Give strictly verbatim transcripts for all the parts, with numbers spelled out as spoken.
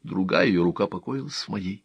другая ее рука покоилась в моей.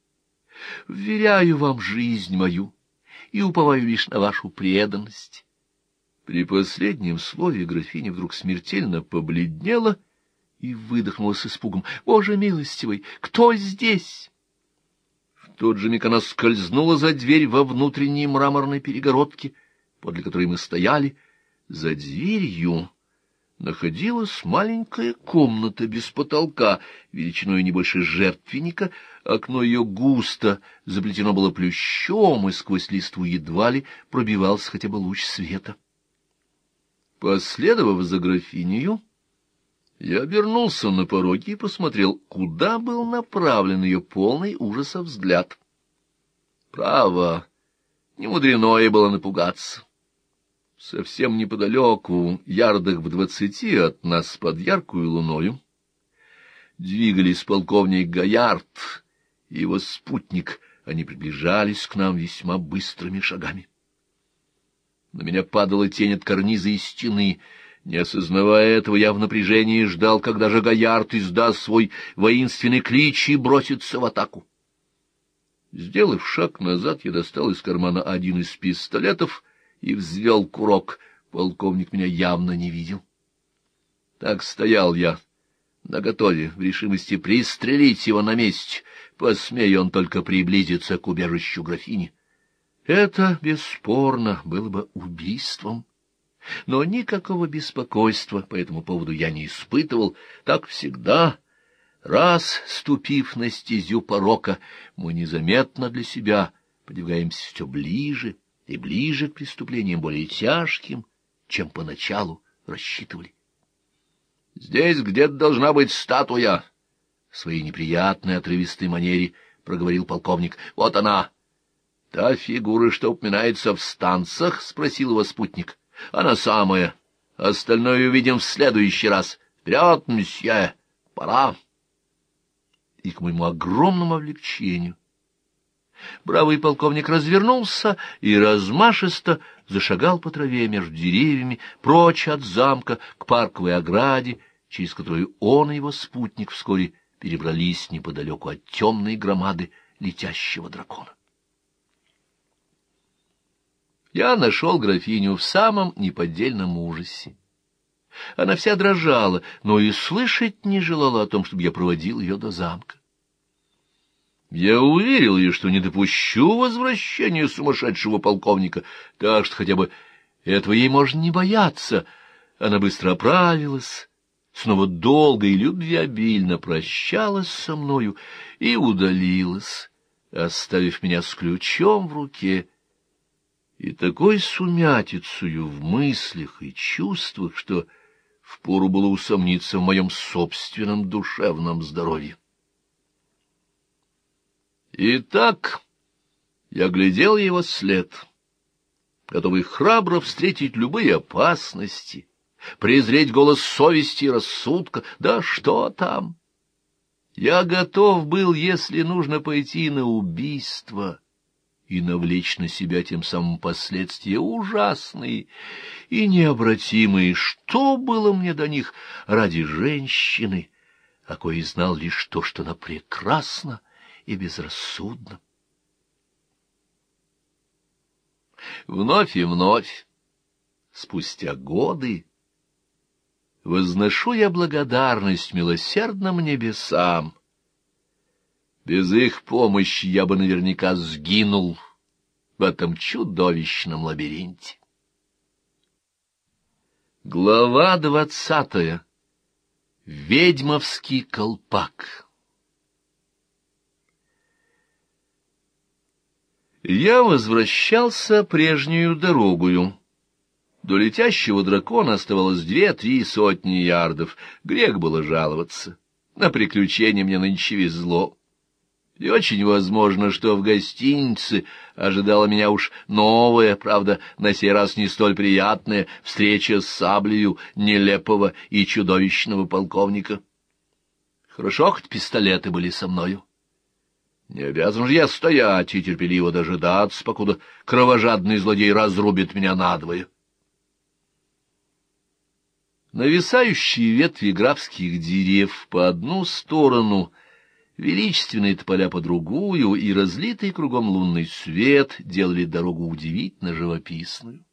«Вверяю вам жизнь мою и уповаю лишь на вашу преданность». При последнем слове графиня вдруг смертельно побледнела и выдохнула с испугом: «Боже милостивый, кто здесь?» В тот же миг она скользнула за дверь во внутренней мраморной перегородке, подле которой мы стояли. За дверью находилась маленькая комната без потолка, величиной не больше жертвенника. Окно ее густо заплетено было плющом, и сквозь листву едва ли пробивался хотя бы луч света. Последовав за графинею, я обернулся на пороге и посмотрел, куда был направлен ее полный ужаса взгляд. Право, немудрено ей было напугаться. Совсем неподалеку, ярдах в двадцати от нас под яркую луною, двигались полковник Гаярд и его спутник. Они приближались к нам весьма быстрыми шагами. На меня падала тень от карниза и стены. Не осознавая этого, я в напряжении ждал, когда же Гаярд издаст свой воинственный клич и бросится в атаку. Сделав шаг назад, я достал из кармана один из пистолетов и взвел курок. Полковник меня явно не видел. Так стоял я наготове, в решимости пристрелить его на месте, посмея он только приблизиться к убежищу графини. Это, бесспорно, было бы убийством, но никакого беспокойства по этому поводу я не испытывал. Так всегда, раз ступив на стезю порока, мы незаметно для себя подвигаемся все ближе и ближе к преступлениям более тяжким, чем поначалу рассчитывали. «Здесь где-то должна быть статуя», — в своей неприятной отрывистой манере проговорил полковник. «Вот она». «Та фигура, что упоминается в станцах?» — спросил его спутник. «Она самая. Остальное увидим в следующий раз. Вперед, мсье, пора!» И к моему огромному облегчению бравый полковник развернулся и размашисто зашагал по траве между деревьями, прочь от замка, к парковой ограде, через которую он и его спутник вскоре перебрались неподалеку от темной громады летящего дракона. Я нашел графиню в самом неподдельном ужасе. Она вся дрожала, но и слышать не желала о том, чтобы я проводил ее до замка. Я уверил ее, что не допущу возвращения сумасшедшего полковника, так что хотя бы этого ей можно не бояться. Она быстро оправилась, снова долго и любвеобильно прощалась со мною и удалилась, оставив меня с ключом в руке и такой сумятицею в мыслях и чувствах, что впору было усомниться в моем собственном душевном здоровье. Итак, я глядел его след, готовый храбро встретить любые опасности, презреть голос совести и рассудка. Да что там! Я готов был, если нужно, пойти на убийство и навлечь на себя тем самым последствия ужасные и необратимые. Что было мне до них ради женщины, о коей знал лишь то, что она прекрасна и безрассудна? Вновь и вновь, спустя годы, возношу я благодарность милосердным небесам. Без их помощи я бы наверняка сгинул в этом чудовищном лабиринте. Глава двадцатая. Ведьмовский колпак. Я возвращался прежнюю дорогою. До летящего дракона оставалось две-три сотни ярдов. Грех было жаловаться. На приключения мне нынче везло. И очень возможно, что в гостинице ожидала меня уж новая, правда, на сей раз не столь приятная, встреча с саблею нелепого и чудовищного полковника. Хорошо, хоть пистолеты были со мною. Не обязан же я стоять и терпеливо дожидаться, покуда кровожадный злодей разрубит меня надвое. Нависающие ветви графских деревьев по одну сторону Величественные тополя по другую и разлитый кругом лунный свет делали дорогу удивительно живописную.